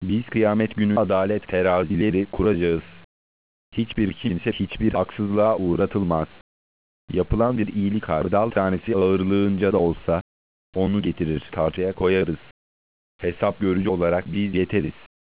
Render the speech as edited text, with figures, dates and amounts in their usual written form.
Biz kıyamet günü adalet terazileri kuracağız. Hiçbir kimse hiçbir haksızlığa uğratılmaz. Yapılan bir iyilik hardal tanesi ağırlığınca da olsa onu getirir tartıya koyarız. Hesap görücü olarak biz yeteriz.